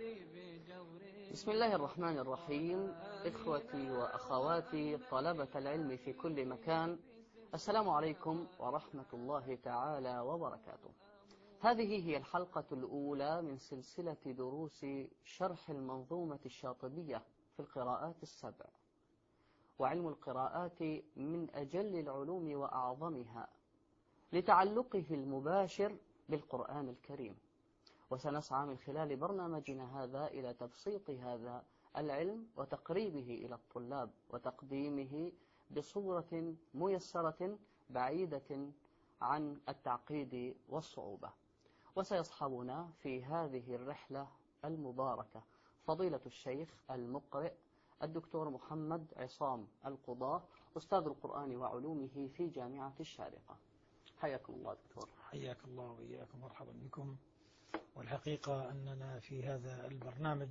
بسم الله الرحمن الرحيم. إخوتي وأخواتي طلبة العلم في كل مكان، السلام عليكم ورحمة الله تعالى وبركاته. هذه هي الحلقة الأولى من سلسلة دروس شرح المنظومة الشاطبية في القراءات السبع. وعلم القراءات من أجل العلوم وأعظمها لتعلقه المباشر بالقرآن الكريم، وسنسعى من خلال برنامجنا هذا إلى تبسيط هذا العلم وتقريبه إلى الطلاب وتقديمه بصورة ميسرة بعيدة عن التعقيد والصعوبة. وسيصحبنا في هذه الرحلة المباركة فضيلة الشيخ المقرئ الدكتور محمد عصام القضاة، أستاذ القرآن وعلومه في جامعة الشارقة. حياكم الله دكتور. حياك الله وإياكم، مرحبا بكم. والحقيقة أننا في هذا البرنامج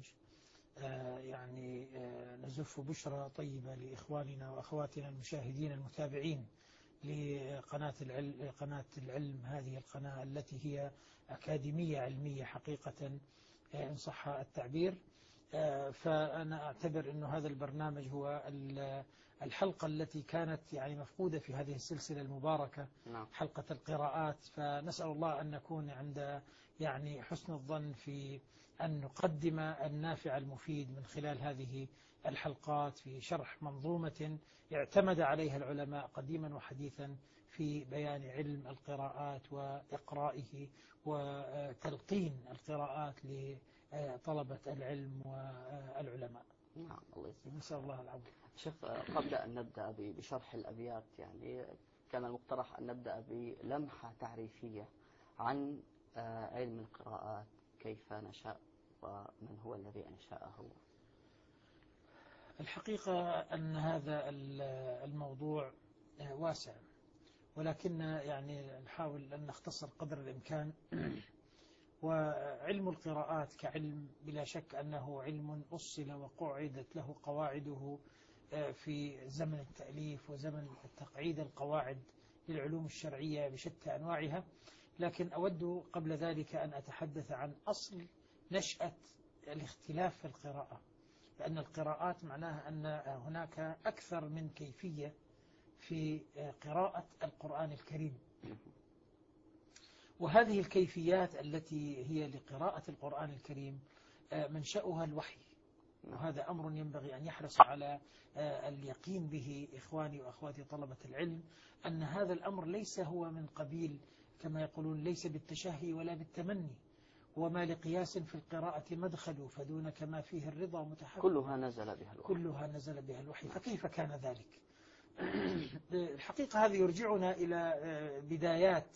نزف بشرى طيبة لإخواننا وأخواتنا المشاهدين المتابعين لقناة العلم، هذه القناة التي هي أكاديمية علمية حقيقة إن صح التعبير. فأنا أعتبر أن هذا البرنامج هو الحلقة التي كانت مفقودة في هذه السلسلة المباركة، حلقة القراءات. فنسأل الله أن نكون عند حسن الظن في أن نقدم النافع المفيد من خلال هذه الحلقات في شرح منظومة اعتمد عليها العلماء قديما وحديثا في بيان علم القراءات وإقرائه وتلقين القراءات لطلبة العلم والعلماء. نعم، الله يسلمك. نسأل الله العون. شيخ، قبل أن نبدأ بشرح الأبيات كان المقترح أن نبدأ بلمحة تعريفية عن علم القراءات، كيف نشأ ومن هو الذي أنشأه. الحقيقة أن هذا الموضوع واسع، ولكن نحاول أن نختصر قدر الإمكان. وعلم القراءات كعلم بلا شك أنه علم أصل وقعدت له قواعده في زمن التأليف وزمن تقعيد القواعد للعلوم الشرعية بشتى أنواعها. لكن أود قبل ذلك أن أتحدث عن أصل نشأة الاختلاف في القراءة، لأن القراءات معناها أن هناك أكثر من كيفية في قراءة القرآن الكريم، وهذه الكيفيات التي هي لقراءة القرآن الكريم منشأها الوحي. وهذا أمر ينبغي أن يحرص على اليقين به إخواني وأخواتي طلبة العلم، أن هذا الأمر ليس هو من قبيل كما يقولون ليس بالتشهي ولا بالتمني، وما لقياس في القراءة مدخل فدون كما فيه الرضا متحقق. كلها نزل بها الوحي. فكيف كان ذلك؟ الحقيقة هذا يرجعنا إلى بدايات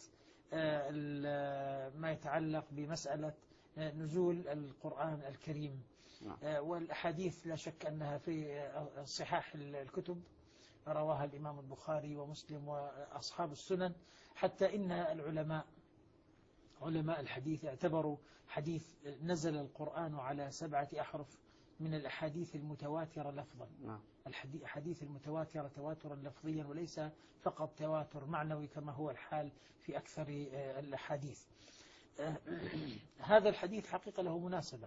ما يتعلق بمسألة نزول القرآن الكريم. والأحاديث لا شك أنها في صحاح الكتب رواها الإمام البخاري ومسلم وأصحاب السنن، حتى إن علماء الحديث اعتبروا حديث نزل القرآن على 7 أحرف من الأحاديث المتواترة لفظا. الحديث المتواترة تواترا لفظيا وليس فقط تواتر معنوي كما هو الحال في أكثر الأحاديث. هذا الحديث حقيقة له مناسبة.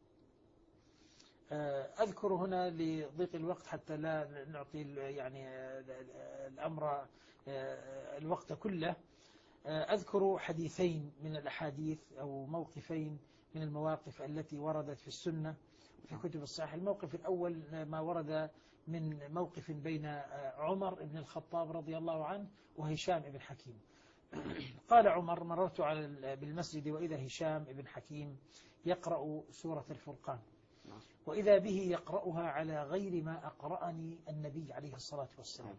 أذكر هنا لضيق الوقت حتى لا نعطي الأمر الوقت كله. أذكر حديثين من الأحاديث أو موقفين من المواقف التي وردت في السنة في كتب الصحيح. الموقف الأول ما ورد من موقف بين عمر بن الخطاب رضي الله عنه وهشام بن حكيم. قال عمر: مررت بالمسجد وإذا هشام بن حكيم يقرأ سورة الفرقان، وإذا به يقرأها على غير ما أقرأني النبي عليه الصلاة والسلام.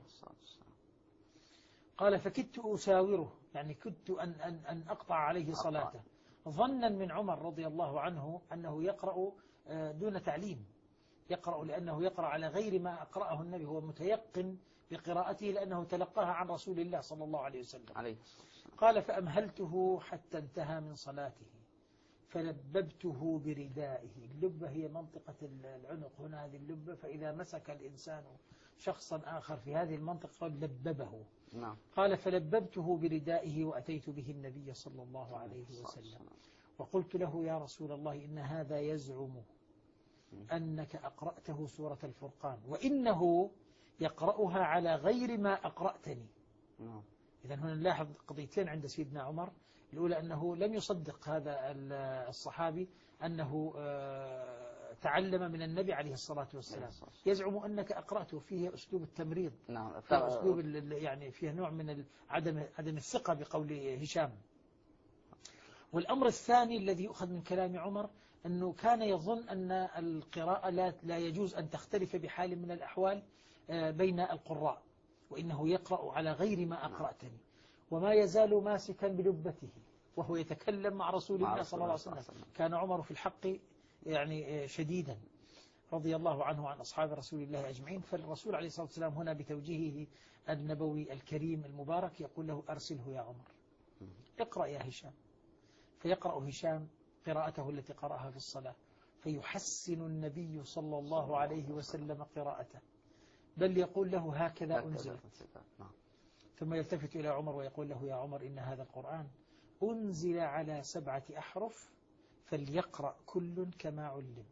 قال: فكدت أساوره، كدت أن أقطع عليه صلاته، ظنا من عمر رضي الله عنه أنه يقرأ دون تعليم، يقرأ لأنه يقرأ على غير ما أقرأه النبي، هو متيقن بقراءته لأنه تلقاها عن رسول الله صلى الله عليه وسلم. قال: فأمهلته حتى انتهى من صلاته فلببته بردائه. اللبة هي منطقة العنق هنا، هذه اللبة، فإذا مسك الإنسان شخصا آخر في هذه المنطقة لببه. قال: فلببته بردائه وأتيت به النبي صلى الله عليه وسلم وقلت له يا رسول الله إن هذا يزعم أنك أقرأته سورة الفرقان وإنه يقرأها على غير ما أقرأتني. إذن هنا نلاحظ قضيتين عند سيدنا عمر. الأولى أنه لم يصدق هذا الصحابي أنه تعلم من النبي عليه الصلاة والسلام. يزعم أنك أقرأته، فيه أسلوب التمريض، فيه أسلوب يعني فيه نوع من عدم الثقة بقول هشام. والأمر الثاني الذي يؤخذ من كلام عمر أنه كان يظن أن القراءة لا يجوز أن تختلف بحال من الأحوال بين القراء، وإنه يقرأ على غير ما أقرأتني، وما يزال ماسكا بلبته وهو يتكلم مع رسول الله صلى الله عليه وسلم. كان عمر في الحق يعني شديدا رضي الله عنه وعن أصحاب رسول الله أجمعين. فالرسول عليه الصلاة والسلام هنا بتوجيهه النبوي الكريم المبارك يقول له أرسله يا عمر، اقرأ يا هشام. فيقرأ هشام قراءته التي قرأها في الصلاة، فيحسن النبي صلى الله عليه وسلم قراءته، بل يقول له هكذا أنزل. ثم يلتفت إلى عمر ويقول له يا عمر إن هذا القرآن أنزل على 7 أحرف فليقرأ كل كما علم.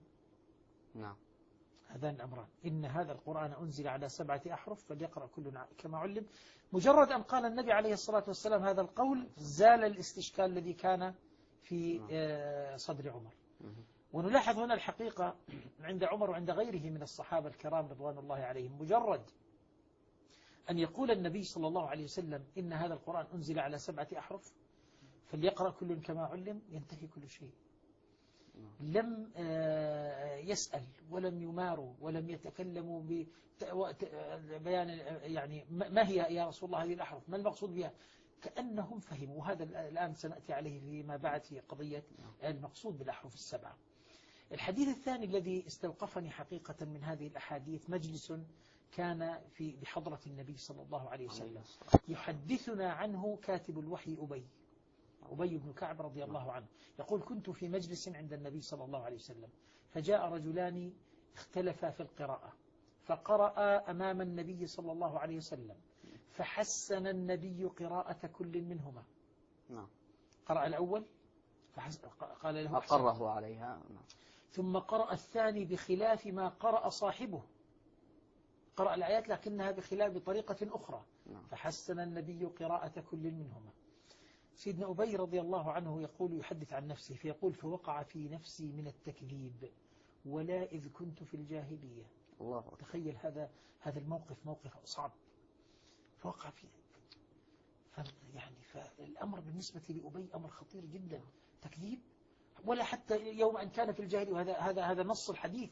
هذان الأمران، إن هذا القرآن أنزل على 7 أحرف فليقرأ كل كما علم. مجرد أن قال النبي عليه الصلاة والسلام هذا القول زال الاستشكال الذي كان في صدر عمر. ونلاحظ هنا الحقيقة عند عمر وعند غيره من الصحابة الكرام رضوان الله عليهم، مجرد أن يقول النبي صلى الله عليه وسلم إن هذا القرآن أنزل على 7 أحرف فليقرأ كل كما علم، ينتهي كل شيء. لم يسأل ولم يماروا ولم يتكلموا ببيان يعني ما هي يا رسول الله هذه الأحرف، ما المقصود بها، كأنهم فهموا. وهذا الآن سنأتي عليه فيما بعد في قضية المقصود بالأحرف ال7. الحديث الثاني الذي استوقفني حقيقة من هذه الأحاديث مجلس كان بحضرة النبي صلى الله عليه وسلم، يحدثنا عنه كاتب الوحي أبي بن كعب رضي الله عنه، يقول كنت في مجلس عند النبي صلى الله عليه وسلم، فجاء رجلان اختلفا في القراءة، فقرأ أمام النبي صلى الله عليه وسلم، فحسن النبي قراءة كل منهما. قرأ الأول قال له أقره عليها، ثم قرأ الثاني بخلاف ما قرأ صاحبه، قرأ الآيات لكنها بطريقة أخرى، فحسن النبي قراءة كل منهما. سيدنا أبي رضي الله عنه يقول يحدث عن نفسه فيقول فوقع في نفسي من التكذيب ولا إذ كنت في الجاهلية. الله تخيل هذا الموقف موقف صعب، فوقع فيه يعني فالأمر بالنسبة لأبي أمر خطير جدا، تكذيب ولا حتى يوم أن كان في الجاهلية، وهذا هذا نص الحديث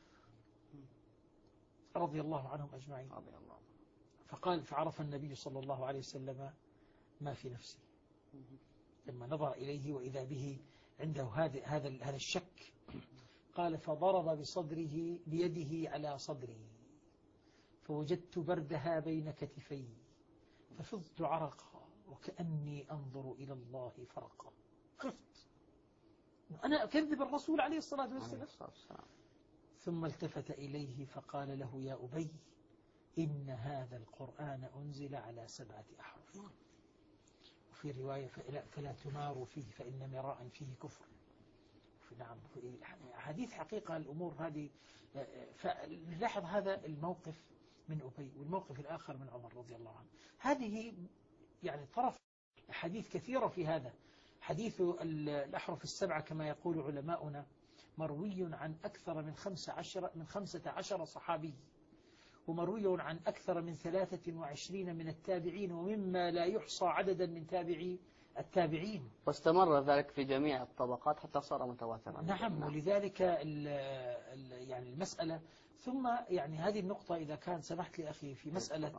رضي الله عنهم أجمعين. فقال فعرف النبي صلى الله عليه وسلم ما في نفسه لما نظر إليه وإذا به عنده هذا الشك. قال فضرب بصدره بيده على صدري فوجدت بردها بين كتفي ففضت عرقا وكأني أنظر إلى الله فرقا. خفت أنا أكذب الرسول عليه الصلاة والسلام. ثم التفت إليه فقال له يا أبي إن هذا القرآن أنزل على 7 أحرف، وفي رواية فلا تماروا فيه فإن مراء فيه كفر. نعم حديث حقيقة الأمور هذه. فنلاحظ هذا الموقف من أبي، والموقف الآخر من عمر رضي الله عنه. هذه يعني طرف حديث كثيرة في هذا. حديث الأحرف ال7 كما يقول علماؤنا مروي عن أكثر من 15 صحابي، ومروي عن أكثر من 23 من التابعين، ومما لا يحصى عددا من تابعي التابعين، واستمر ذلك في جميع الطبقات حتى صار متواترا. نعم. ولذلك يعني المسألة. ثم يعني هذه النقطة إذا كان سمحت لي أخي في مسألة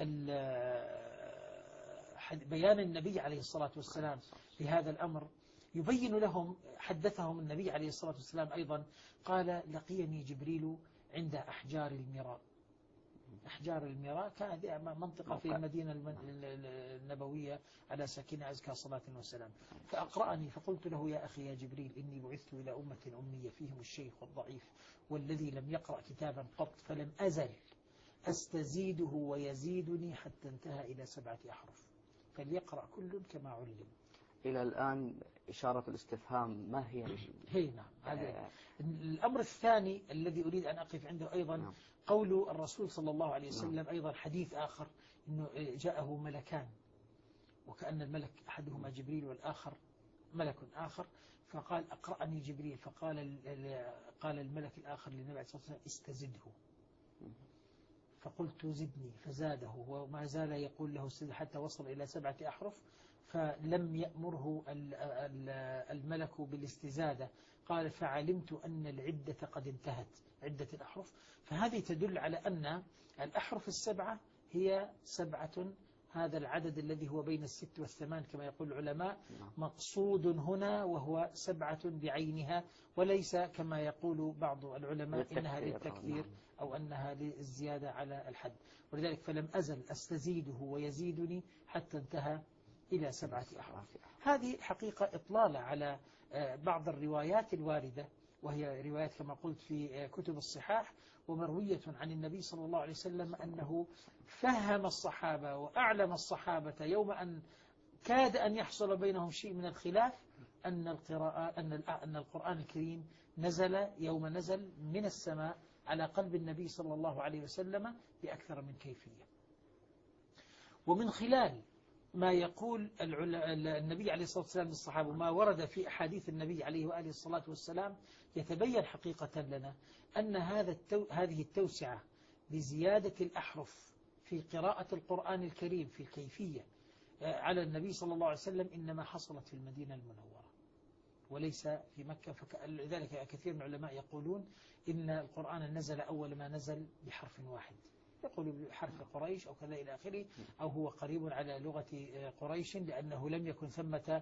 بيان النبي عليه الصلاة والسلام في هذا الأمر، يبين لهم حدثهم النبي عليه الصلاة والسلام أيضا قال لقيني جبريل عند أحجار المراء. أحجار المراء كانت منطقة في المدينة النبوية على ساكنها أزكى صلاة وسلام. فأقرأني فقلت له يا أخي يا جبريل إني بعثت إلى أمة أمية فيهم الشيخ والضعيف والذي لم يقرأ كتابا قط، فلم أزل أستزيده ويزيدني حتى انتهى إلى 7 أحرف، فليقرأ كل كما علم. إلى الآن إشارة الاستفهام ما هي؟ هي نعم. هذا الأمر الثاني الذي أريد أن أقف عنده أيضا نعم. قول الرسول صلى الله عليه وسلم أيضا حديث آخر أنه جاءه ملكان، وكأن الملك أحدهما جبريل والآخر ملك آخر، فقال أقرأني جبريل، قال الملك الآخر للنبي عليه الصلاة والسلام استزده، فقلت زدني فزاده، وما زال يقول له استزد حتى وصل إلى 7 أحرف، فلم يأمره الملك بالاستزادة، قال فعلمت أن العدة قد انتهت، عدة الأحرف. فهذه تدل على أن الأحرف 7 هي 7، هذا العدد الذي هو بين 6 و8 كما يقول العلماء مقصود هنا، وهو 7 بعينها، وليس كما يقول بعض العلماء إنها للتكثير أو أنها للزيادة على الحد. ولذلك فلم أزل أستزيده ويزيدني حتى انتهى إلى 7 أحرف. هذه حقيقة إطلالة على بعض الروايات الواردة، وهي روايات كما قلت في كتب الصحاح، ومروية عن النبي صلى الله عليه وسلم أنه فهم الصحابة وأعلم الصحابة يوم أن كاد أن يحصل بينهم شيء من الخلاف أن القرآن الكريم نزل يوم نزل من السماء على قلب النبي صلى الله عليه وسلم بأكثر من كيفية. ومن خلال ما يقول النبي عليه الصلاة والسلام للصحابة وما ورد في أحاديث النبي عليه وآله الصلاة والسلام، يتبين حقيقة لنا أن هذه التوسعة بزيادة الأحرف في قراءة القرآن الكريم في الكيفية على النبي صلى الله عليه وسلم إنما حصلت في المدينة المنورة وليس في مكة. لذلك كثير من العلماء يقولون إن القرآن نزل أول ما نزل بحرف واحد، يقول بحرف قريش أو كذا إلى آخره، أو هو قريب على لغة قريش، لأنه لم يكن ثمة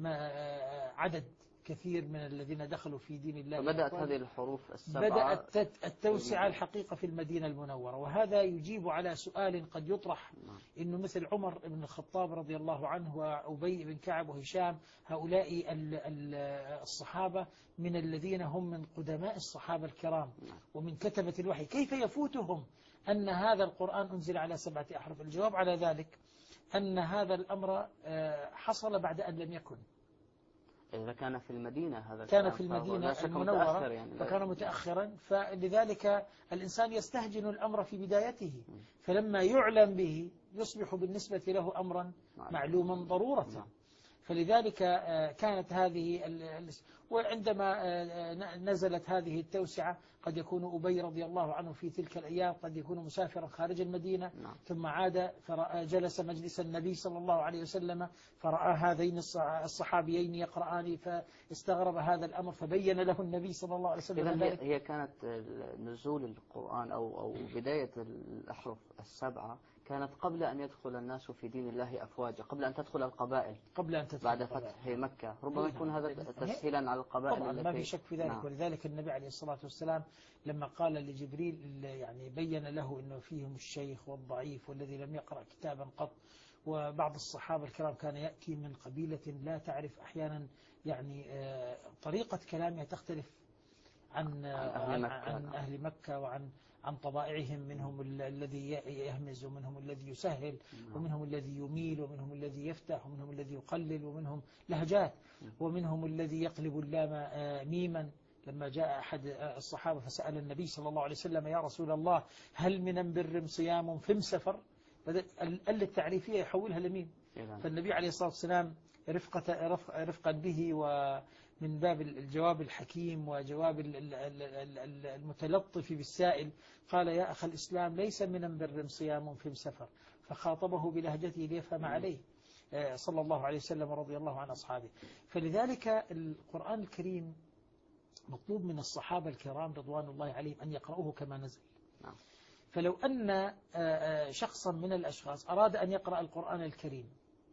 عدد كثير من الذين دخلوا في دين الله. فبدأت هذه الحروف 7 بدأت التوسعة الحقيقة في المدينة المنورة. وهذا يجيب على سؤال قد يطرح، إنه مثل عمر بن الخطاب رضي الله عنه وأبي بن كعب وهشام، هؤلاء الصحابة من الذين هم من قدماء الصحابة الكرام ومن كتبة الوحي، كيف يفوتهم أن هذا القرآن أنزل على 7 أحرف؟ الجواب على ذلك أن هذا الأمر حصل بعد أن لم يكن. إذا كان في المدينة هذا كان في المدينة المنورة يعني فكان متأخرا، فلذلك الإنسان يستهجن الأمر في بدايته، فلما يعلم به يصبح بالنسبة له أمرا معلوما ضرورة. فلذلك كانت هذه وعندما نزلت هذه التوسعة قد يكون أبي رضي الله عنه في تلك الأيام قد يكون مسافرا خارج المدينة، ثم عاد فجلس مجلس النبي صلى الله عليه وسلم فرأى هذين الصحابيين يقرآن، فاستغرب هذا الأمر، فبين له النبي صلى الله عليه وسلم ذلك. هي كانت نزول القرآن أو بداية الأحرف 7 كانت قبل أن يدخل الناس في دين الله أفواجا، قبل أن تدخل القبائل، بعد فتح فتح مكة. ربما يكون هذا تسهيلا على القبائل طبعا ما في شك في ذلك. ولذلك النبي عليه الصلاة والسلام لما قال لجبريل يعني بين له أنه فيهم الشيخ والضعيف والذي لم يقرأ كتابا قط، وبعض الصحابة الكرام كان يأتي من قبيلة لا تعرف أحيانا يعني طريقة كلامها تختلف عن أهل مكة وعن طبائعهم، منهم الذي يهمز ومنهم الذي يسهل ومنهم الذي يميل ومنهم الذي يفتح ومنهم الذي يقلل، ومنهم لهجات، ومنهم الذي يقلب اللام ميما. لما جاء أحد الصحابة فسأل النبي صلى الله عليه وسلم يا رسول الله هل من بر صيام فم سفر، بدأ التعريفية يحولها لميم. فالنبي عليه الصلاة والسلام رفقا به ومن باب الجواب الحكيم وجواب المتلطف بالسائل قال يا أخ الإسلام ليس من بر صيام فم سفر، فخاطبه بلهجته ليفهم عليه صلى الله عليه وسلم رضي الله عن أصحابه. فلذلك القرآن الكريم مطلوب من الصحابة الكرام رضوان الله عليهم أن يقرأوه كما نزل. فلو أن شخصا من الأشخاص أراد أن يقرأ القرآن الكريم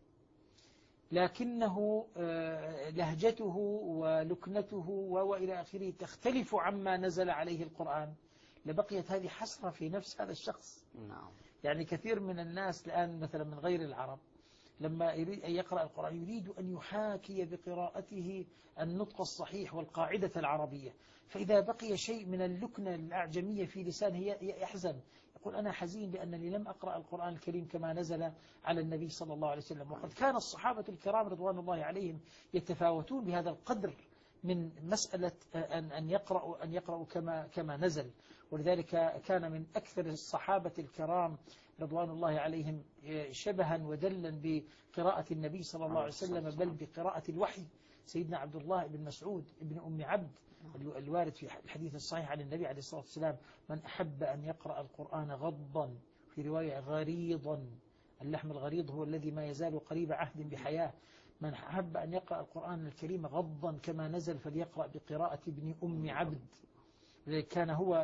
لكنه لهجته ولكنته وإلى آخره تختلف عما نزل عليه القرآن، لبقيت هذه حسرة في نفس هذا الشخص. يعني كثير من الناس الآن مثلا من غير العرب لما يريد أن يقرأ القرآن يريد أن يحاكي بقراءته النطق الصحيح والقاعدة العربية، فإذا بقي شيء من اللكنة الأعجمية في لسانه يحزن، يقول أنا حزين لأنني لم أقرأ القرآن الكريم كما نزل على النبي صلى الله عليه وسلم. وقد كان الصحابة الكرام رضوان الله عليهم يتفاوتون بهذا القدر من مسألة أن يقرأوا كما نزل. ولذلك كان من أكثر الصحابة الكرام رضوان الله عليهم شبها ودلا بقراءة النبي صلى الله عليه وسلم، بل بقراءة الوحي سيدنا عبد الله بن مسعود ابن أم عبد الوارد في الحديث الصحيح عن النبي عليه الصلاة والسلام: من أحب أن يقرأ القرآن غضا، في رواية غريضا، اللحم الغريض هو الذي ما يزال قريب عهد بحياة، من أحب أن يقرأ القرآن الكريم غضا كما نزل فليقرأ بقراءة ابن أم عبد. كان هو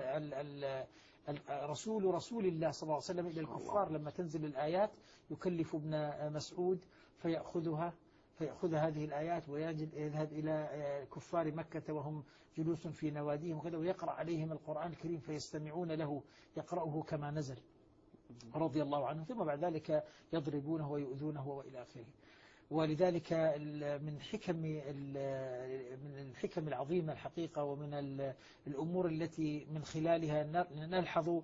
رسول الله صلى الله عليه وسلم إلى الكفار لما تنزل الآيات يكلف ابن مسعود فيأخذ هذه الآيات ويذهب إلى كفار مكة وهم جلوس في نواديهم وكذا، ويقرأ عليهم القرآن الكريم فيستمعون له يقرأه كما نزل رضي الله عنه، ثم بعد ذلك يضربونه ويؤذونه وإلى آخره. ولذلك من الحكم العظيمة الحقيقة، ومن الأمور التي من خلالها نلحظ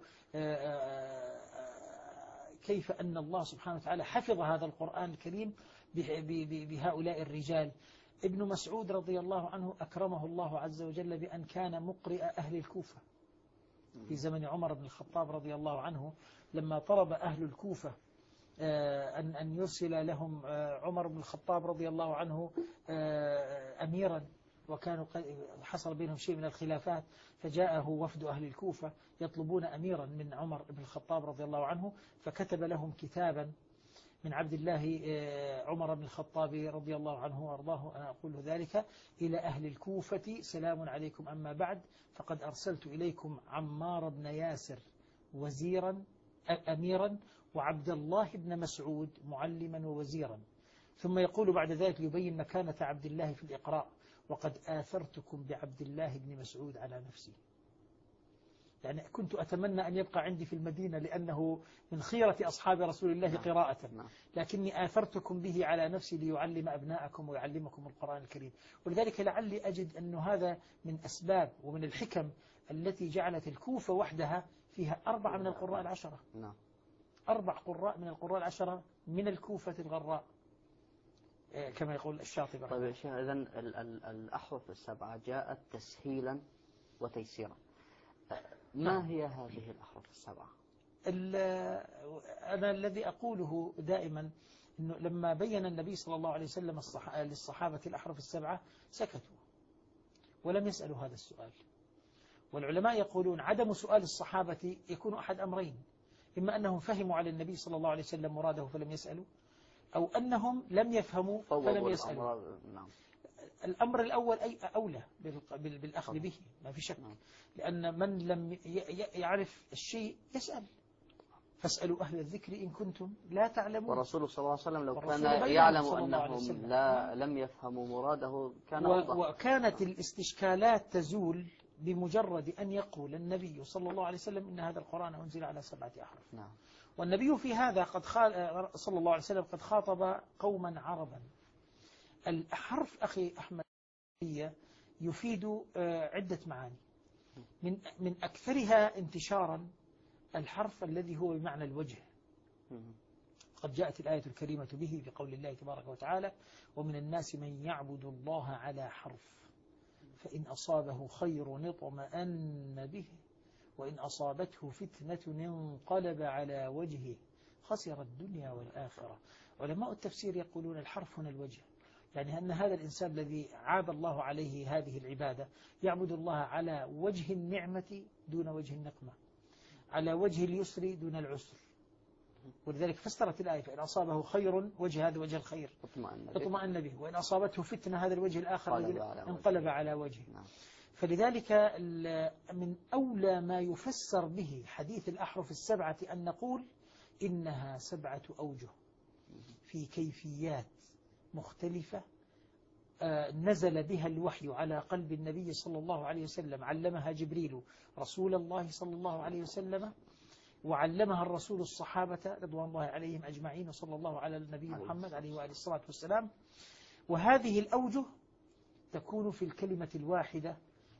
كيف أن الله سبحانه وتعالى حفظ هذا القرآن الكريم بهؤلاء الرجال. ابن مسعود رضي الله عنه أكرمه الله عز وجل بأن كان مقرئ أهل الكوفة في زمن عمر بن الخطاب رضي الله عنه، لما طلب أهل الكوفة أن يرسل لهم عمر بن الخطاب رضي الله عنه أميرا، وكانوا حصل بينهم شيء من الخلافات، فجاءه وفد أهل الكوفة يطلبون أميرا من عمر بن الخطاب رضي الله عنه، فكتب لهم كتابا من عبد الله عمر بن الخطاب رضي الله عنه وأرضاه: أنا أقول ذلك إلى أهل الكوفة: سلام عليكم، أما بعد، فقد أرسلت إليكم عمار بن ياسر وزيرا أميرا، وعبد الله بن مسعود معلما ووزيرا. ثم يقول بعد ذلك ليبين مكانة عبد الله في الإقراء: وقد آثرتكم بعبد الله بن مسعود على نفسي. يعني كنت أتمنى أن يبقى عندي في المدينة لأنه من خيرة أصحاب رسول الله قراءة، لكني آثرتكم به على نفسي ليعلم أبناءكم ويعلمكم القرآن الكريم. ولذلك لعلي أجد أن هذا من أسباب ومن الحكم التي جعلت الكوفة وحدها فيها 4 من القراء العشرة، 4 قراء من القراء العشرة من الكوفة الغراء كما يقول الشاطبي. طيب يا شيخ، إذن الأحرف السبعة جاءت تسهيلا وتيسيرا، ما هي هذه الأحرف السبعة؟ أنا الذي أقوله دائما أنه لما بين النبي صلى الله عليه وسلم للصحابة الأحرف السبعة سكتوا ولم يسألوا هذا السؤال. والعلماء يقولون عدم سؤال الصحابة يكون أحد أمرين: إما أنهم فهموا على النبي صلى الله عليه وسلم مراده فلم يسألوا، أو أنهم لم يفهموا فلم يسألوا. الأمر الأول أي أولى بالأخذ به، ما في شك، لأن من لم يعرف الشيء يسأل: فاسألوا أهل الذكر إن كنتم لا تعلمون. ورسول صلى الله عليه وسلم لو كان يعلم أنهم لم يفهموا مراده كان أوضح. وكانت الاستشكالات تزول بمجرد أن يقول النبي صلى الله عليه وسلم إن هذا القرآن أنزل على 7 أحرف. والنبي في هذا صلى الله عليه وسلم قد خاطب قوما عربا. الحرف أخي أحمد يفيد عدة معاني، من أكثرها انتشارا الحرف الذي هو بمعنى الوجه. قد جاءت الآية الكريمة به بقول الله تبارك وتعالى: ومن الناس من يعبد الله على حرف فإن أصابه خير اطمأن به وإن أصابته فتنة انقلب على وجهه خسر الدنيا والآخرة. علماء التفسير يقولون الحرف هنا الوجه، يعني أن هذا الإنسان الذي عاب الله عليه هذه العبادة يعبد الله على وجه النعمة دون وجه النقمة، على وجه اليسر دون العسر. ولذلك فسرت الآية: فإن أصابه خير، وجه هذا وجه الخير اطمأن به، وإن أصابته فتنة هذا الوجه الآخر انقلب على وجهه. فلذلك من أولى ما يفسر به حديث الأحرف السبعة أن نقول إنها 7 أوجه في كيفيات مختلفة نزل بها الوحي على قلب النبي صلى الله عليه وسلم، علمها جبريل رسول الله صلى الله عليه وسلم وعلمها الرسول الصحابة رضوان الله عليهم أجمعين، وصلى الله على النبي محمد عليه وآله الصلاة والسلام. وهذه الأوجه تكون في الكلمة الواحدة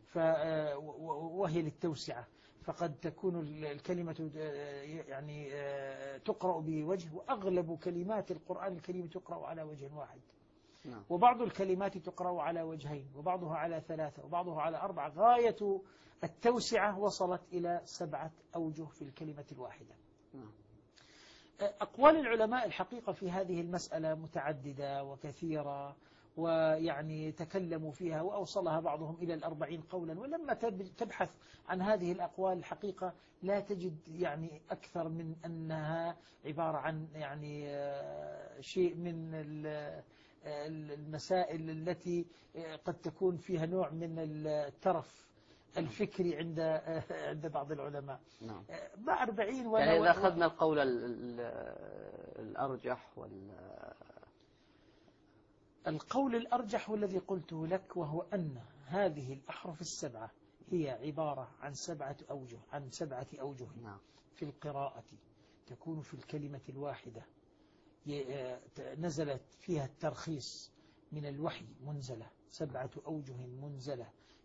وهي للتوسعة، فقد تكون الكلمة يعني تقرأ بوجه، وأغلب كلمات القرآن الكريم تقرأ على وجه واحد، وبعض الكلمات تقرأ على وجهين، وبعضها على ثلاثة، وبعضها على أربعة. غاية التوسعة وصلت إلى 7 أوجه في الكلمة الواحدة. أقوال العلماء الحقيقة في هذه المسألة متعددة وكثيرة، ويعني تكلموا فيها وأوصلها بعضهم إلى 40 قولا. ولما تبحث عن هذه الأقوال الحقيقة لا تجد يعني أكثر من أنها عبارة عن يعني شيء من المسائل التي قد تكون فيها نوع من الترف الفكري عند بعض العلماء. نعم. 40 يعني إذا أخذنا القول الأرجح القول الأرجح والذي قلته لك، وهو أن هذه الأحرف السبعة هي عبارة عن 7 أوجه، عن 7 أوجه في القراءة تكون في الكلمة الواحدة، نزلت فيها الترخيص من الوحي منزلة، 7 أوجه منزلة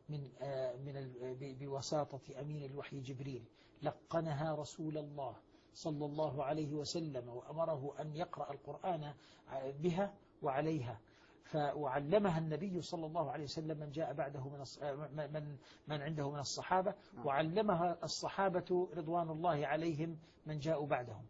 بوساطة أمين الوحي جبريل، لقنها رسول الله صلى الله عليه وسلم، وأمره أن يقرأ القرآن بها وعليها. وعلمها النبي صلى الله عليه وسلم من جاء بعده من عنده من الصحابة، وعلمها الصحابة رضوان الله عليهم من جاءوا بعدهم.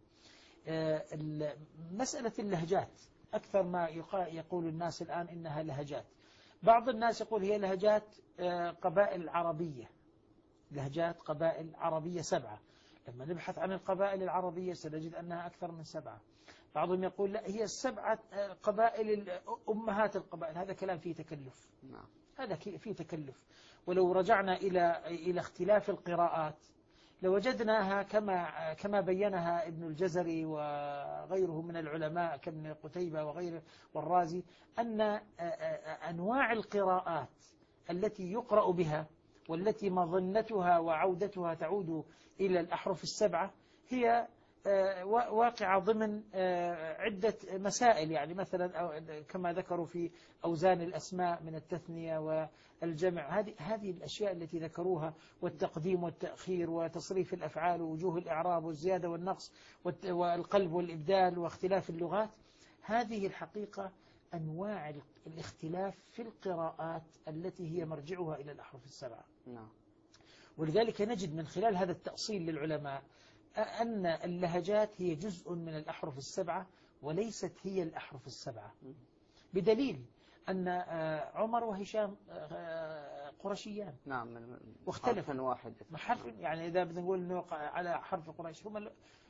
مسألة اللهجات أكثر ما يقول الناس الآن إنها لهجات. بعض الناس يقول هي لهجات قبائل عربية، لهجات قبائل عربية 7. لما نبحث عن القبائل العربية سنجد أنها أكثر من 7. بعضهم يقول لا، هي 7 قبائل أمهات القبائل. هذا كلام فيه تكلف. هذا فيه تكلف. ولو رجعنا إلى اختلاف القراءات لوجدناها كما بينها ابن الجزري وغيره من العلماء كابن قتيبة وغيره والرازي، أن أنواع القراءات التي يقرأ بها والتي مظنتها وعودتها تعود إلى الأحرف السبعة هي واقعة ضمن عدة مسائل. يعني مثلا كما ذكروا في أوزان الأسماء من التثنية والجمع، هذه الأشياء التي ذكروها، والتقديم والتأخير وتصريف الأفعال ووجوه الإعراب والزيادة والنقص والقلب والإبدال واختلاف اللغات، هذه الحقيقة أنواع الاختلاف في القراءات التي هي مرجعها إلى الأحرف السبعة. ولذلك نجد من خلال هذا التأصيل للعلماء أن اللهجات هي جزء من الأحرف السبعة وليست هي الأحرف السبعة، بدليل أن عمر وهشام قرشيان. نعم. واختلف حرف واحد. يعني إذا بدنا نقول على حرف قريش هم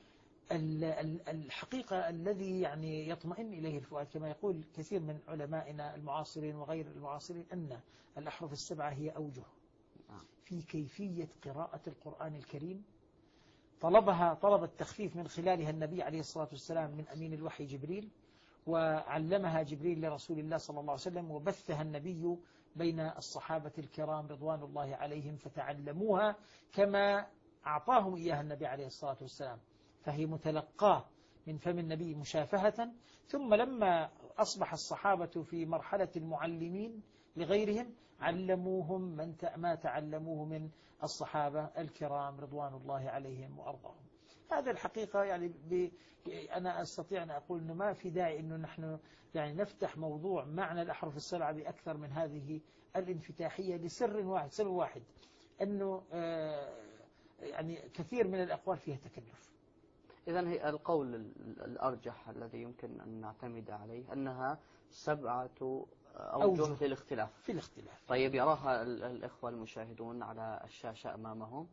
الحقيقة الذي يعني يطمئن إليه الفؤاد، كما يقول كثير من علمائنا المعاصرين وغير المعاصرين، أن الأحرف السبعة هي أوجه في كيفية قراءة القرآن الكريم. طلب التخفيف من خلالها النبي عليه الصلاة والسلام من أمين الوحي جبريل، وعلمها جبريل لرسول الله صلى الله عليه وسلم، وبثها النبي بين الصحابة الكرام رضوان الله عليهم فتعلموها كما أعطاهم إياها النبي عليه الصلاة والسلام، فهي متلقاة من فم النبي مشافهة. ثم لما أصبح الصحابة في مرحلة المعلمين لغيرهم علموهم ما تعلموه من الصحابة الكرام رضوان الله عليهم وأرضاهم. هذا الحقيقة يعني أنا أستطيع أن أقول أنه ما في داعي أنه نحن يعني نفتح موضوع معنى الأحرف السبعة بأكثر من هذه الانفتاحية لسر واحد، سبب واحد، أنه يعني كثير من الأقوال فيها تكلف. إذن هي القول الأرجح الذي يمكن أن نعتمد عليه أنها 7 أوجه للاختلاف في الاختلاف. طيب، يراها الإخوة المشاهدون على الشاشة أمامهم.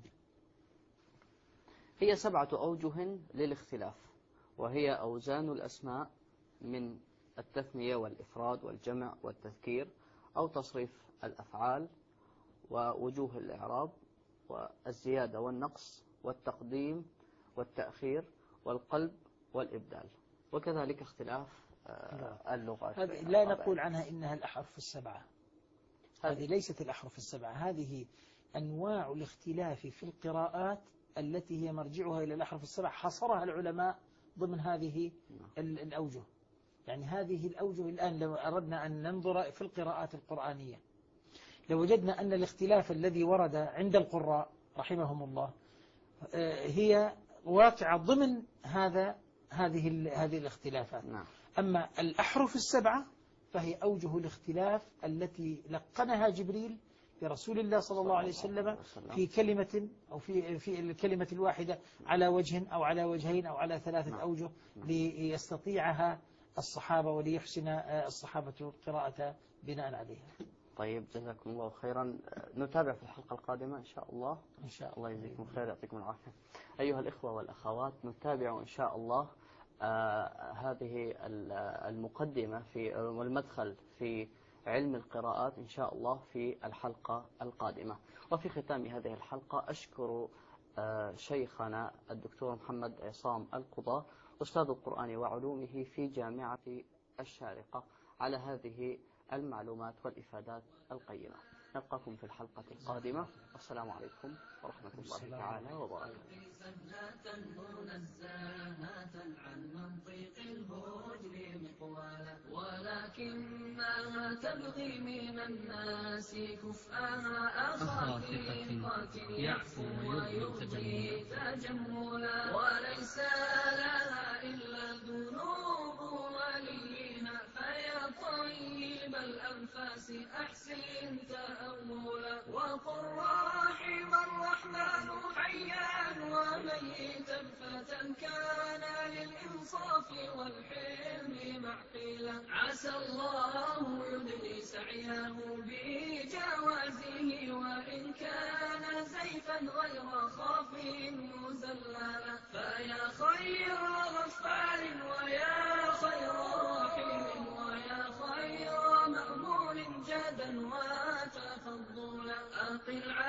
هي 7 أوجه للاختلاف، وهي أوزان الأسماء من التثنية والإفراد والجمع والتذكير، أو تصريف الأفعال، ووجوه الإعراب، والزيادة والنقص، والتقديم والتأخير، والقلب والإبدال، وكذلك اختلاف اللغات. لا نقول عنها إنها الأحرف السبعة، هذه ليست الأحرف السبعة، هذه أنواع الاختلاف في القراءات التي هي مرجعها إلى الأحرف السبع حصرها العلماء ضمن هذه الأوجه. يعني هذه الأوجه الآن لو أردنا أن ننظر في القراءات القرآنية لوجدنا أن الاختلاف الذي ورد عند القراء رحمهم الله هي واقعة ضمن هذه الاختلافات. أما الأحرف السبعة فهي أوجه الاختلاف التي لقنها جبريل لرسول الله صلى الله عليه وسلم في كلمة أو في الكلمة الواحدة على وجه أو على وجهين أو على ثلاثة أوجه ليستطيعها الصحابة وليحسن الصحابة القراءة بناء عليها. طيب جزاكم الله خيرا. نتابع في الحلقة القادمة إن شاء الله. إن شاء الله يجزيكم خير يعطيكم العافية. أيها الإخوة والأخوات نتابع إن شاء الله هذه المقدمة والمدخل في علم القراءات إن شاء الله في الحلقة القادمة. وفي ختام هذه الحلقة أشكر شيخنا الدكتور محمد عصام القضاة أستاذ القرآن وعلومه في جامعة الشارقة على هذه المعلومات والإفادات القيمة. نلقاكم في الحلقة القادمة. والسلام عليكم ورحمة الله تعالى وبركاته. ولكنها تبغي من الناس كفءها أخاطئة يعفو ويبغي تجملا وليس لها إلا ذنوب وليها فيا طيب الأنفاس أحسن تأولا وقل رحم الرحمن حيا وميتا فتى كان للإنصاف والحلم معقلا عسى الله يدني سعيه بجوازه وإن كان زيفا غير خاف مزللا فيا خير غفار ويا خير رحيم ويا خير مأمون جدا وتفضلا أقل